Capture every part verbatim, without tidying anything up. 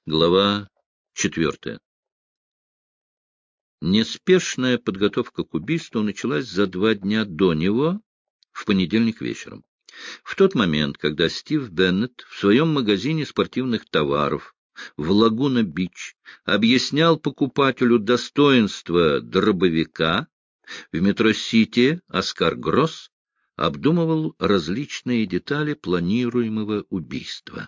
Глава четвертая. Неспешная подготовка к убийству началась за два дня до него, в понедельник вечером. В тот момент, когда Стив Беннет в своем магазине спортивных товаров в Лагуна-Бич объяснял покупателю достоинства дробовика, в метро-сити Оскар Гросс обдумывал различные детали планируемого убийства.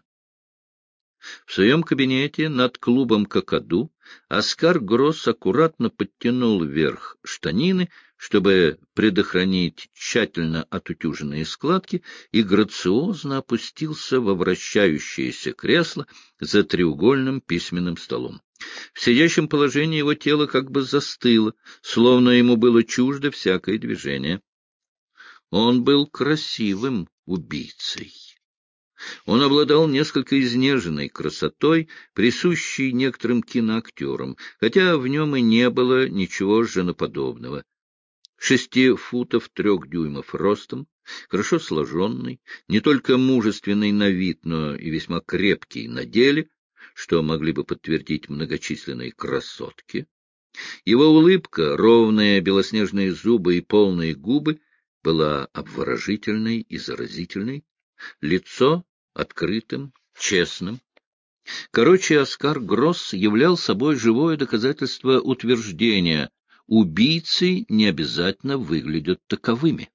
В своем кабинете над клубом «Какаду» Оскар Гросс аккуратно подтянул вверх штанины, чтобы предохранить тщательно отутюженные складки, и грациозно опустился во вращающееся кресло за треугольным письменным столом. В сидящем положении его тело как бы застыло, словно ему было чуждо всякое движение. Он был красивым убийцей. Он обладал несколько изнеженной красотой, присущей некоторым киноактерам, хотя в нем и не было ничего женоподобного. Шести футов трех дюймов ростом, хорошо сложенный, не только мужественный на вид, но и весьма крепкий на деле, что могли бы подтвердить многочисленные красотки. Его улыбка, ровные белоснежные зубы и полные губы была обворожительной и заразительной. Лицо открытым, честным. Короче, Оскар Гросс являл собой живое доказательство утверждения: убийцы не обязательно выглядят таковыми.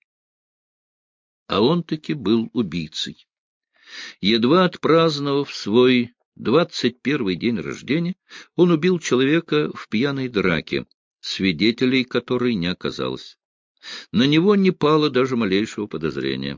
А он таки был убийцей. Едва отпраздновав свой двадцать первый день рождения, он убил человека в пьяной драке, свидетелей которой не оказалось. На него не пало даже малейшего подозрения.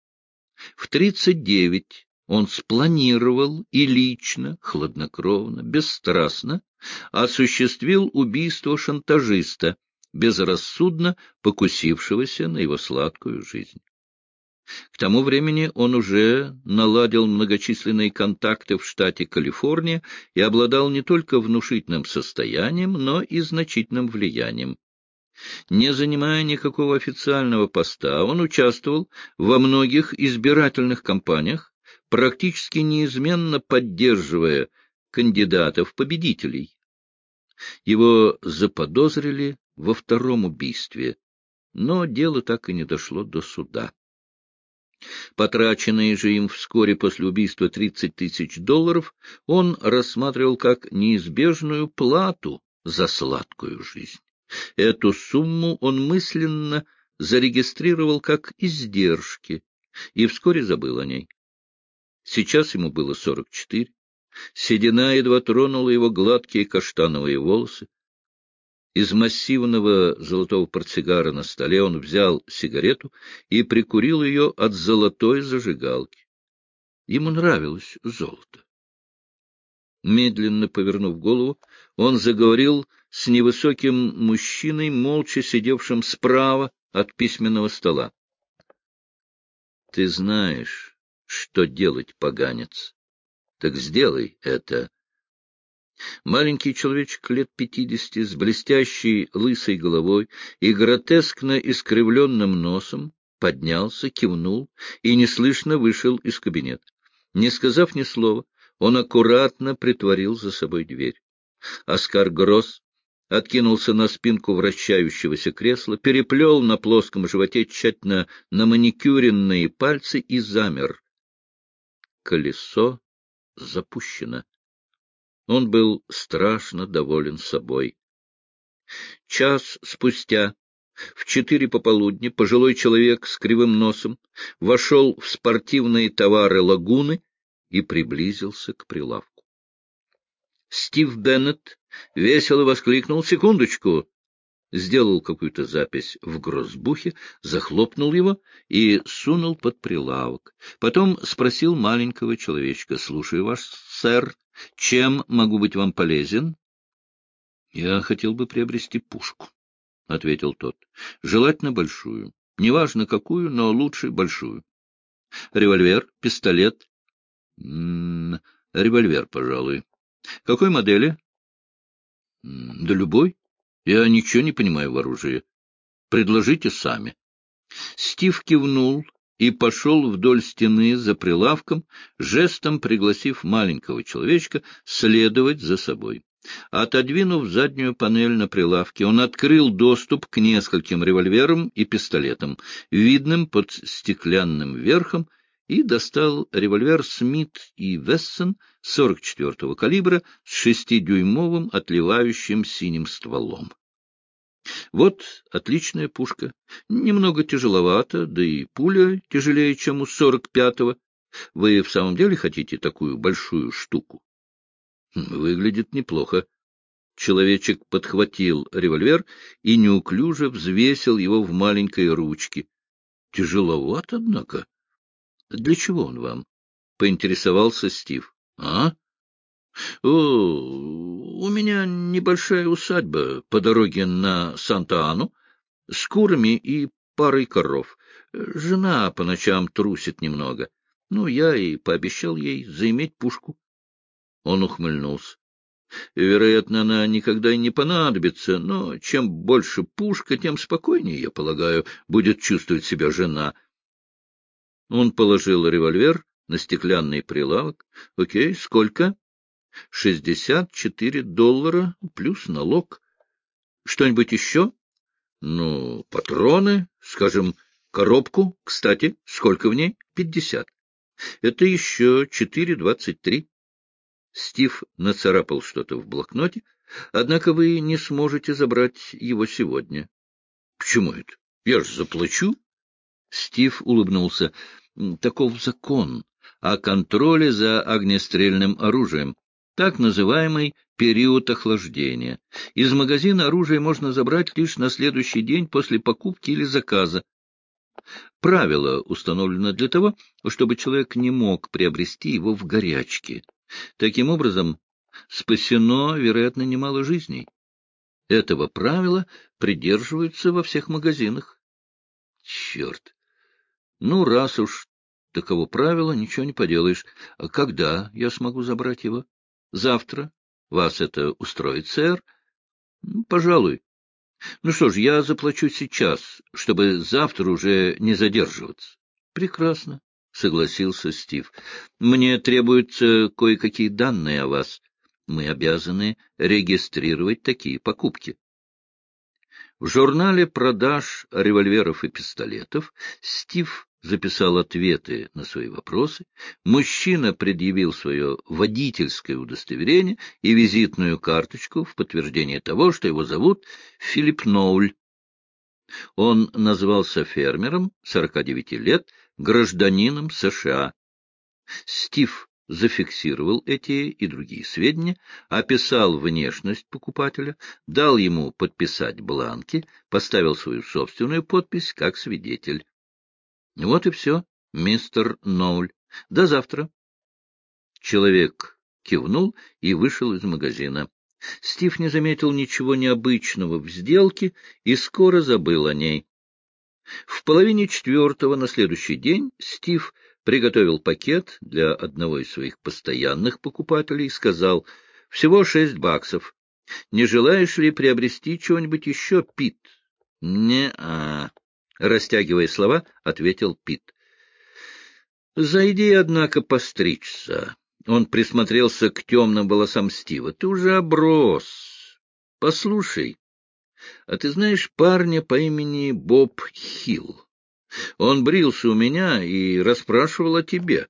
В тридцать девять он спланировал и лично, хладнокровно, бесстрастно осуществил убийство шантажиста, безрассудно покусившегося на его сладкую жизнь. К тому времени он уже наладил многочисленные контакты в штате Калифорния и обладал не только внушительным состоянием, но и значительным влиянием. Не занимая никакого официального поста, он участвовал во многих избирательных кампаниях, практически неизменно поддерживая кандидатов-победителей. Его заподозрили во втором убийстве, но дело так и не дошло до суда. Потраченные же им вскоре после убийства тридцать тысяч долларов он рассматривал как неизбежную плату за сладкую жизнь. Эту сумму он мысленно зарегистрировал как издержки и вскоре забыл о ней. Сейчас ему было сорок четыре. Седина едва тронула его гладкие каштановые волосы. Из массивного золотого портсигара на столе он взял сигарету и прикурил ее от золотой зажигалки. Ему нравилось золото. Медленно повернув голову, он заговорил с невысоким мужчиной, молча сидевшим справа от письменного стола. — Ты знаешь, что делать, поганец. Так сделай это. Маленький человечек лет пятидесяти, с блестящей лысой головой и гротескно искривленным носом, поднялся, кивнул и неслышно вышел из кабинета. Не сказав ни слова, он аккуратно притворил за собой дверь. Оскар Гросс откинулся на спинку вращающегося кресла, переплел на плоском животе тщательно наманикюренные пальцы и замер. Колесо запущено. Он был страшно доволен собой. Час спустя, в четыре пополудни, пожилой человек с кривым носом вошел в спортивные товары «Лагуны» и приблизился к прилавку. Стив Беннет весело воскликнул: «Секундочку!» Сделал какую-то запись в гроссбухе, захлопнул его и сунул под прилавок. Потом спросил маленького человечка: «Слушаю вас, сэр. Чем могу быть вам полезен?» «Я хотел бы приобрести пушку», — ответил тот. «Желательно большую. Неважно какую, но лучше большую. Револьвер, пистолет?» М-м, «Револьвер, пожалуй. Какой модели?» «Да любой. Я ничего не понимаю в оружии. Предложите сами». Стив кивнул и пошел вдоль стены за прилавком, жестом пригласив маленького человечка следовать за собой. Отодвинув заднюю панель на прилавке, он открыл доступ к нескольким револьверам и пистолетам, видным под стеклянным верхом, и достал револьвер Смит и Вессон сорок четвёртого калибра с шестидюймовым отливающим синим стволом. Вот отличная пушка, немного тяжеловата, да и пуля тяжелее, чем у сорок пятого. Вы в самом деле хотите такую большую штуку? Выглядит неплохо. Человечек подхватил револьвер и неуклюже взвесил его в маленькой ручке. Тяжеловат, однако. Для чего он вам? — поинтересовался Стив. — А? — О, у меня небольшая усадьба по дороге на Санта-Ану с курами и парой коров. Жена по ночам трусит немного. Ну, я и пообещал ей заиметь пушку. Он ухмыльнулся. Вероятно, она никогда и не понадобится, но чем больше пушка, тем спокойнее, я полагаю, будет чувствовать себя жена. Он положил револьвер на стеклянный прилавок. — Окей, сколько? — Шестьдесят четыре доллара плюс налог. — Что-нибудь еще? — Ну, патроны, скажем, коробку. Кстати, сколько в ней? — Пятьдесят. — Это еще четыре двадцать три. Стив нацарапал что-то в блокноте. — Однако вы не сможете забрать его сегодня. — Почему это? Я же заплачу. Стив улыбнулся. — Таков закон о контроле за огнестрельным оружием, так называемый период охлаждения. Из магазина оружие можно забрать лишь на следующий день после покупки или заказа. Правило установлено для того, чтобы человек не мог приобрести его в горячке. Таким образом, спасено, вероятно, немало жизней. Этого правила придерживаются во всех магазинах. Черт! Ну, раз уж таково правило, ничего не поделаешь. А когда я смогу забрать его? Завтра. Вас это устроит, сэр? Пожалуй. Ну что ж, я заплачу сейчас, чтобы завтра уже не задерживаться. Прекрасно, согласился Стив. Мне требуются кое-какие данные о вас. Мы обязаны регистрировать такие покупки. В журнале продаж револьверов и пистолетов Стив записал ответы на свои вопросы. Мужчина предъявил свое водительское удостоверение и визитную карточку в подтверждение того, что его зовут Филипп Ноуль. Он назвался фермером, сорока девяти лет, гражданином США. Стив зафиксировал эти и другие сведения, описал внешность покупателя, дал ему подписать бланки, поставил свою собственную подпись как свидетель. Вот и все, мистер Ноуль. До завтра. Человек кивнул и вышел из магазина. Стив не заметил ничего необычного в сделке и скоро забыл о ней. В половине четвертого на следующий день Стив приготовил пакет для одного из своих постоянных покупателей и сказал: — Всего шесть баксов. Не желаешь ли приобрести чего-нибудь еще, Пит? — Не-а, — растягивая слова, ответил Пит. — Зайди, однако, постричься. Он присмотрелся к темным волосам Стива. — Ты уже оброс. Послушай, а ты знаешь парня по имени Боб Хилл? Он брился у меня и расспрашивал о тебе.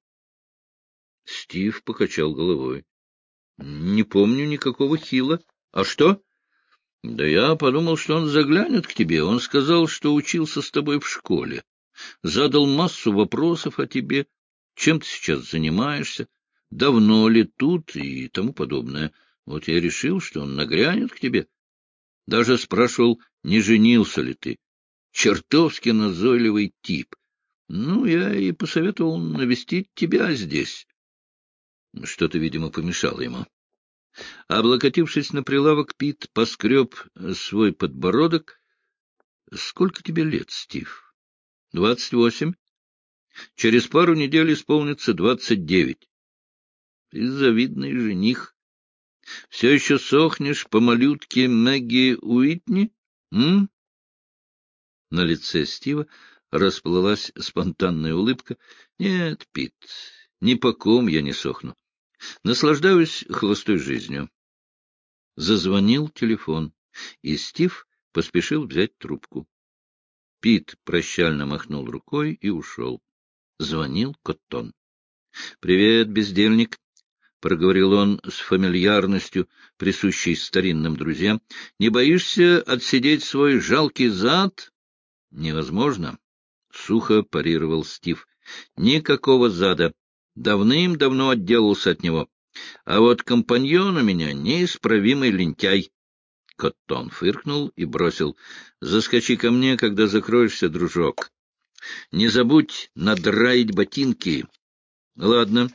Стив покачал головой. — Не помню никакого Хилла. А что? — Да я подумал, что он заглянет к тебе. Он сказал, что учился с тобой в школе. Задал массу вопросов о тебе. Чем ты сейчас занимаешься? Давно ли тут и тому подобное. Вот я решил, что он нагрянет к тебе. Даже спрашивал, не женился ли ты. Чертовски назойливый тип. Ну, я и посоветовал навестить тебя здесь. Что-то, видимо, помешало ему. Облокотившись на прилавок, Пит поскреб свой подбородок. — Сколько тебе лет, Стив? — Двадцать восемь. Через пару недель исполнится двадцать девять. Ты завидный жених. Все еще сохнешь по малютке Мэгги Уитни? М? На лице Стива расплылась спонтанная улыбка. — Нет, Пит, ни по ком я не сохну. Наслаждаюсь холостой жизнью. Зазвонил телефон, и Стив поспешил взять трубку. Пит прощально махнул рукой и ушел. Звонил Коттон. — Привет, бездельник, — проговорил он с фамильярностью, присущей старинным друзьям. — Не боишься отсидеть свой жалкий зад? — Невозможно, — сухо парировал Стив. — Никакого зада. Давным-давно отделался от него. А вот компаньон у меня неисправимый лентяй. Коттон фыркнул и бросил: — Заскочи ко мне, когда закроешься, дружок. Не забудь надраить ботинки. — Ладно.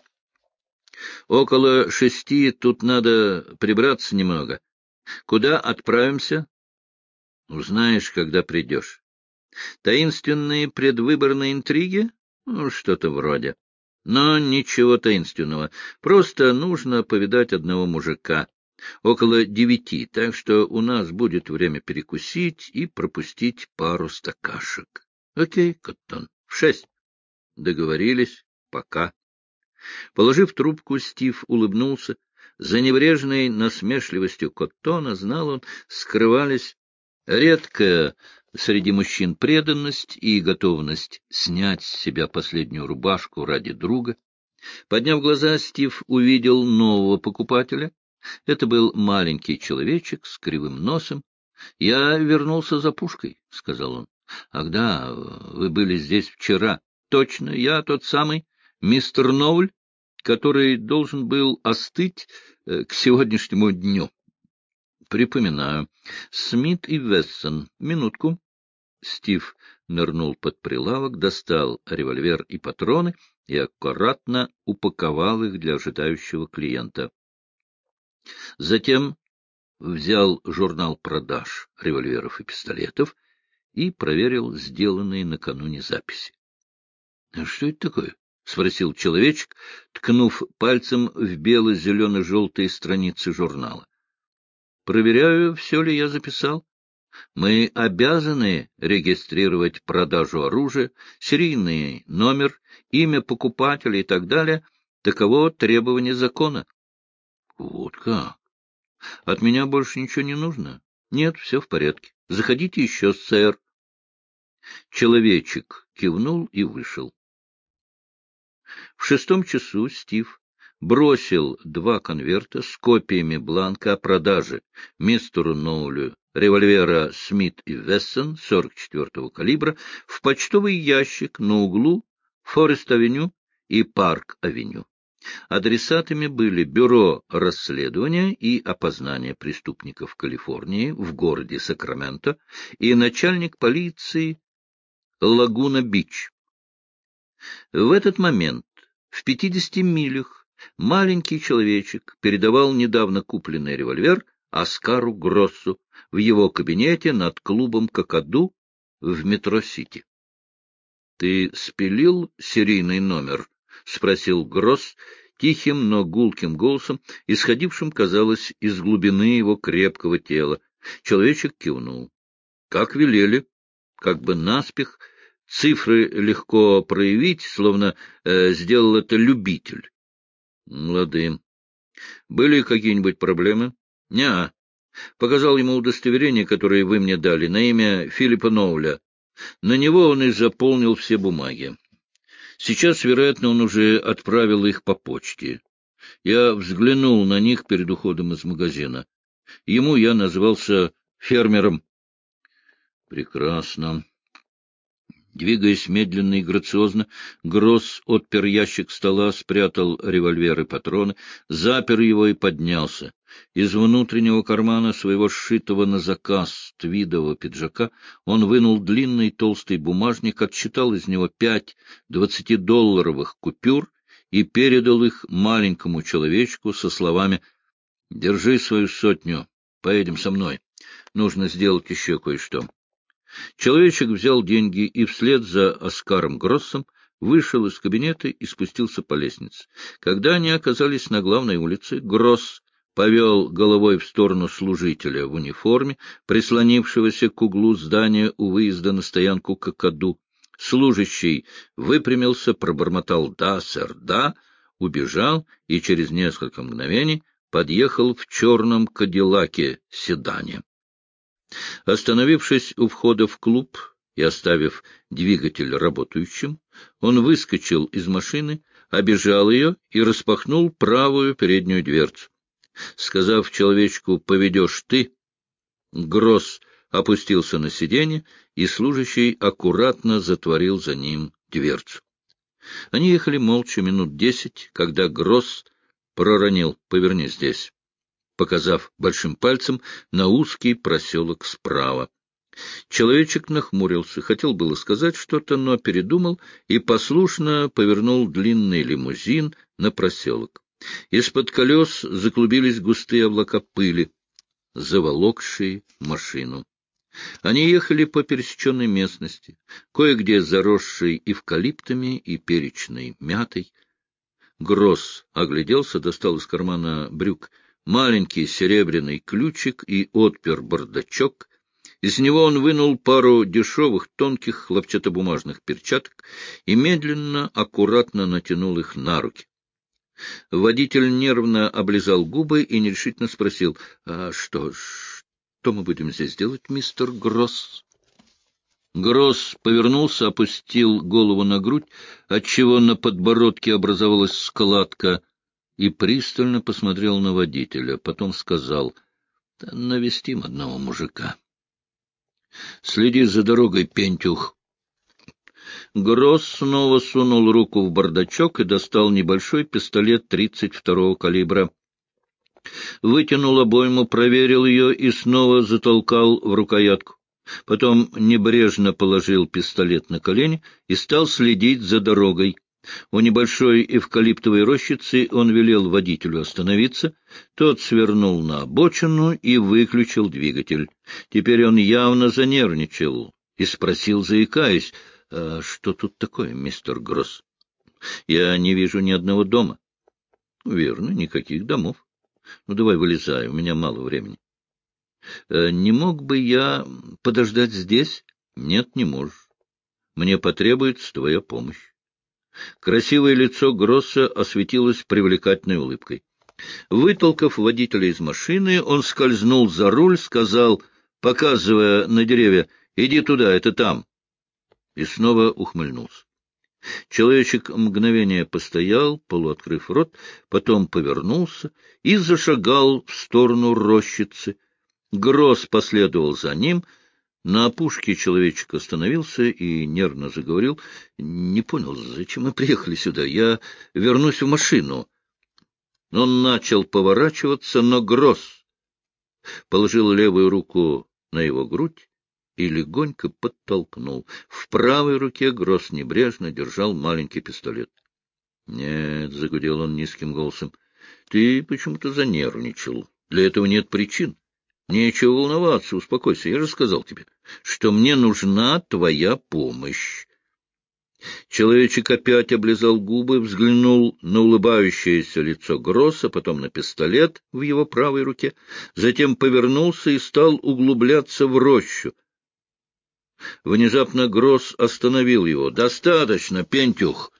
Около шести тут надо прибраться немного. Куда отправимся? — Узнаешь, когда придешь. Таинственные предвыборные интриги? Ну, что-то вроде. Но ничего таинственного. Просто нужно повидать одного мужика. Около девяти, так что у нас будет время перекусить и пропустить пару стакашек. Окей, Коттон, в шесть. Договорились. Пока. Положив трубку, Стив улыбнулся. За небрежной насмешливостью Коттона, знал он, скрывались редкая среди мужчин преданность и готовность снять с себя последнюю рубашку ради друга. Подняв глаза, Стив увидел нового покупателя. Это был маленький человечек с кривым носом. — Я вернулся за пушкой, — сказал он. — Ах да, вы были здесь вчера. Точно, я тот самый мистер Ноуль, который должен был остыть э, к сегодняшнему дню. Припоминаю. Смит и Вессон. Минутку. Стив нырнул под прилавок, достал револьвер и патроны и аккуратно упаковал их для ожидающего клиента. Затем взял журнал продаж револьверов и пистолетов и проверил сделанные накануне записи. — Что это такое? — спросил человечек, ткнув пальцем в бело-зелено-желтые страницы журнала. — Проверяю, все ли я записал. Мы обязаны регистрировать продажу оружия, серийный номер, имя покупателя и так далее. Таково требование закона. — Вот как? От меня больше ничего не нужно? Нет, все в порядке. Заходите еще, сэр. Человечек кивнул и вышел. В шестом часу Стив бросил два конверта с копиями бланка о продаже мистеру Ноулю револьвера Смит и Вессон сорок четвёртого калибра в почтовый ящик на углу Форест-авеню и Парк-авеню. Адресатами были Бюро расследования и опознания преступников Калифорнии в городе Сакраменто и начальник полиции Лагуна-Бич. В этот момент в пятидесяти милях маленький человечек передавал недавно купленный револьвер Оскару Гроссу в его кабинете над клубом «Какаду» в метро-сити. — Ты спилил серийный номер? — спросил Гросс тихим, но гулким голосом, исходившим, казалось, из глубины его крепкого тела. Человечек кивнул. — Как велели, как бы наспех. Цифры легко проявить, словно э, сделал это любитель. — Лады. Были какие-нибудь проблемы? — Неа. Показал ему удостоверение, которое вы мне дали, на имя Филиппа Ноуля. На него он и заполнил все бумаги. Сейчас, вероятно, он уже отправил их по почте. Я взглянул на них перед уходом из магазина. Ему я назвался фермером. — Прекрасно. Двигаясь медленно и грациозно, Гросс отпер ящик стола, спрятал револьвер и патроны, запер его и поднялся. Из внутреннего кармана своего сшитого на заказ твидового пиджака он вынул длинный толстый бумажник, отсчитал из него пять двадцатидолларовых купюр и передал их маленькому человечку со словами: — Держи свою сотню, поедем со мной. Нужно сделать еще кое-что. Человечек взял деньги и вслед за Оскаром Гроссом вышел из кабинета и спустился по лестнице. Когда они оказались на главной улице, Гросс повел головой в сторону служителя в униформе, прислонившегося к углу здания у выезда на стоянку Какаду. Служащий выпрямился, пробормотал «да, сэр, да», убежал и через несколько мгновений подъехал в черном кадиллаке седане. Остановившись у входа в клуб и оставив двигатель работающим, он выскочил из машины, обежал ее и распахнул правую переднюю дверцу. Сказав человечку «поведешь ты», Гросс опустился на сиденье, и служащий аккуратно затворил за ним дверцу. Они ехали молча минут десять, когда Гросс проронил «поверни здесь», показав большим пальцем на узкий проселок справа. Человечек нахмурился, хотел было сказать что-то, но передумал и послушно повернул длинный лимузин на проселок. Из-под колес заклубились густые облака пыли, заволокшие машину. Они ехали по пересеченной местности, кое-где заросшей эвкалиптами и перечной мятой. Гросс огляделся, достал из кармана брюк маленький серебряный ключик и отпер бардачок. Из него он вынул пару дешевых тонких хлопчатобумажных перчаток и медленно, аккуратно натянул их на руки. Водитель нервно облизал губы и нерешительно спросил: — А что, что мы будем здесь делать, мистер Гросс? Гросс повернулся, опустил голову на грудь, отчего на подбородке образовалась складка, и пристально посмотрел на водителя. Потом сказал: — Да навестим одного мужика. — Следи за дорогой, Пентюх. Гросс снова сунул руку в бардачок и достал небольшой пистолет тридцать второго калибра. Вытянул обойму, проверил ее и снова затолкал в рукоятку. Потом небрежно положил пистолет на колени и стал следить за дорогой. У небольшой эвкалиптовой рощицы он велел водителю остановиться. Тот свернул на обочину и выключил двигатель. Теперь он явно занервничал и спросил, заикаясь: — А что тут такое, мистер Гросс? Я не вижу ни одного дома. — Верно, никаких домов. Ну, давай вылезай, у меня мало времени. — Не мог бы я подождать здесь? — Нет, не можешь. Мне потребуется твоя помощь. Красивое лицо Гросса осветилось привлекательной улыбкой. Вытолкав водителя из машины, он скользнул за руль, сказал, показывая на деревья: — Иди туда, это там. И снова ухмыльнулся. Человечек мгновение постоял, полуоткрыв рот, потом повернулся и зашагал в сторону рощицы. Гросс последовал за ним. На опушке человечек остановился и нервно заговорил: — Не понял, зачем мы приехали сюда? Я вернусь в машину. Он начал поворачиваться, но Гросс положил левую руку на его грудь и легонько подтолкнул. В правой руке Гросс небрежно держал маленький пистолет. — Нет, — загудел он низким голосом, — ты почему-то занервничал. Для этого нет причин. Нечего волноваться, успокойся. Я же сказал тебе, что мне нужна твоя помощь. Человечек опять облизал губы, взглянул на улыбающееся лицо Гросса, потом на пистолет в его правой руке, затем повернулся и стал углубляться в рощу. Внезапно Гросс остановил его. — Достаточно, Пентюх!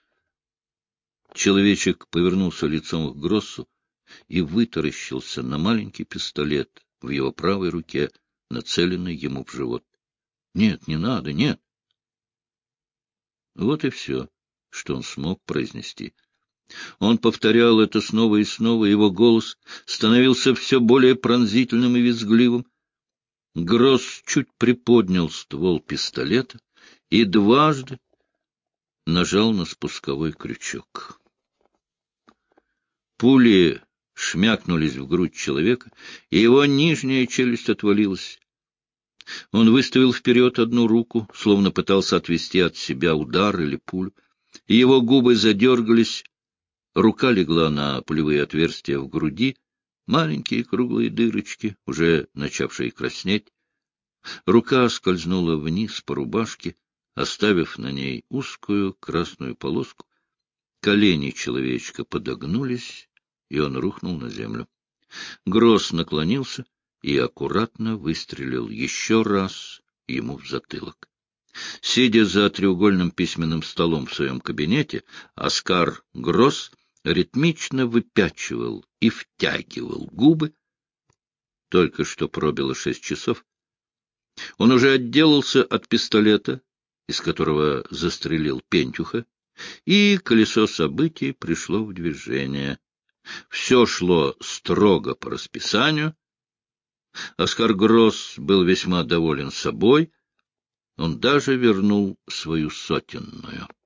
Человечек повернулся лицом к Гроссу и вытаращился на маленький пистолет в его правой руке, нацеленный ему в живот. — Нет, не надо, нет. Вот и все, что он смог произнести. Он повторял это снова и снова, его голос становился все более пронзительным и визгливым. Гросс чуть приподнял ствол пистолета и дважды нажал на спусковой крючок. Пули шмякнулись в грудь человека, и его нижняя челюсть отвалилась. Он выставил вперед одну руку, словно пытался отвести от себя удар или пулю. Его губы задергались, рука легла на пулевые отверстия в груди, маленькие круглые дырочки, уже начавшие краснеть. Рука скользнула вниз по рубашке, оставив на ней узкую красную полоску. Колени человечка подогнулись, и он рухнул на землю. Гросс наклонился и аккуратно выстрелил еще раз ему в затылок. Сидя за треугольным письменным столом в своем кабинете, Оскар Гросс ритмично выпячивал и втягивал губы. Только что пробило шесть часов. Он уже отделался от пистолета, из которого застрелил Пентюха, и колесо событий пришло в движение. Все шло строго по расписанию. Оскар Гросс был весьма доволен собой. Он даже вернул свою сотенную.